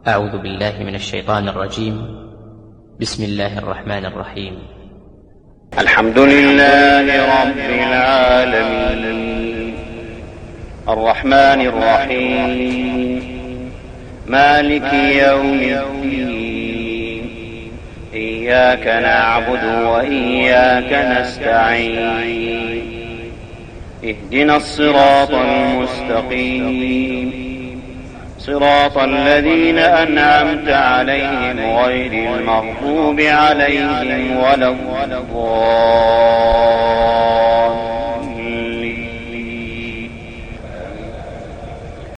أعوذ بالله من الشيطان الرجيم. بسم الله الرحمن الرحيم. الحمد لله رب العالمين الرحمن الرحيم مالك يوم الدين إياك نعبد وإياك نستعين اهدنا الصراط المستقيم صراط الذين أنعمت عليهم غير المغضوب عليهم ولا الضالين.